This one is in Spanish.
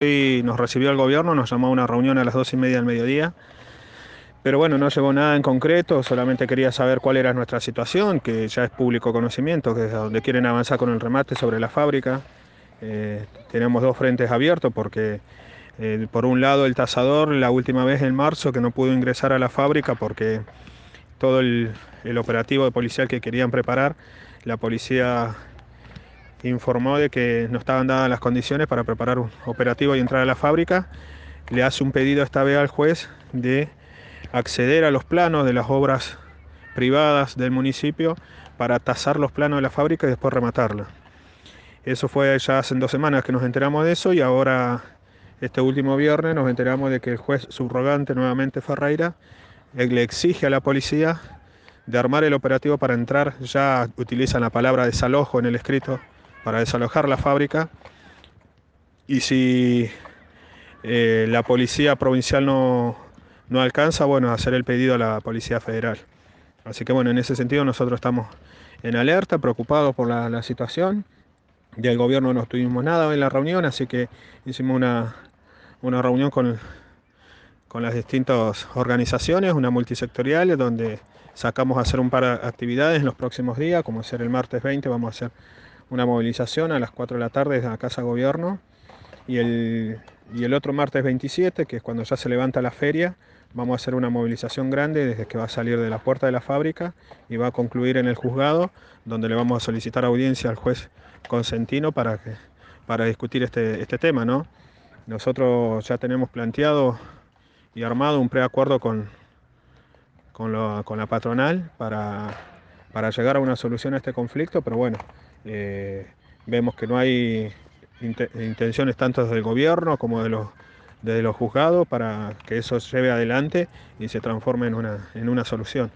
Hoy nos recibió el gobierno, nos llamó a una reunión a las 2:30 del mediodía, pero bueno, no llegó nada en concreto, solamente quería saber cuál era nuestra situación, que ya es público conocimiento, que es a donde quieren avanzar con el remate sobre la fábrica. Tenemos dos frentes abiertos porque por un lado el tasador, la última vez en marzo, que no pudo ingresar a la fábrica porque todo el operativo de policial que querían preparar, la policía informó de que no estaban dadas las condiciones para preparar un operativo y entrar a la fábrica. Le hace un pedido esta vez al juez de acceder a los planos de las obras privadas del municipio para tasar los planos de la fábrica y después rematarla. Eso fue ya hace 2 semanas que nos enteramos de eso, y ahora este último viernes nos enteramos de que el juez subrogante, nuevamente Ferreira, le exige a la policía de armar el operativo para entrar. Ya utilizan la palabra desalojo en el escrito, para desalojar la fábrica. Y si la policía provincial no alcanza, bueno, hacer el pedido a la Policía Federal. Así que bueno, en ese sentido nosotros estamos en alerta, preocupados por la situación. Del gobierno no tuvimos nada en la reunión, así que hicimos una reunión con las distintas organizaciones, una multisectorial, donde sacamos a hacer un par de actividades en los próximos días, como ser el martes 20, vamos a hacer una movilización a las 4 de la tarde desde la Casa Gobierno, y el otro martes 27, que es cuando ya se levanta la feria, vamos a hacer una movilización grande desde que va a salir de la puerta de la fábrica y va a concluir en el juzgado, donde le vamos a solicitar audiencia al juez Consentino para discutir este tema, ¿no? Nosotros ya tenemos planteado y armado un preacuerdo con la patronal para llegar a una solución a este conflicto, pero bueno, eh, vemos que no hay intenciones tanto del gobierno como de los juzgados para que eso se lleve adelante y se transforme en una solución.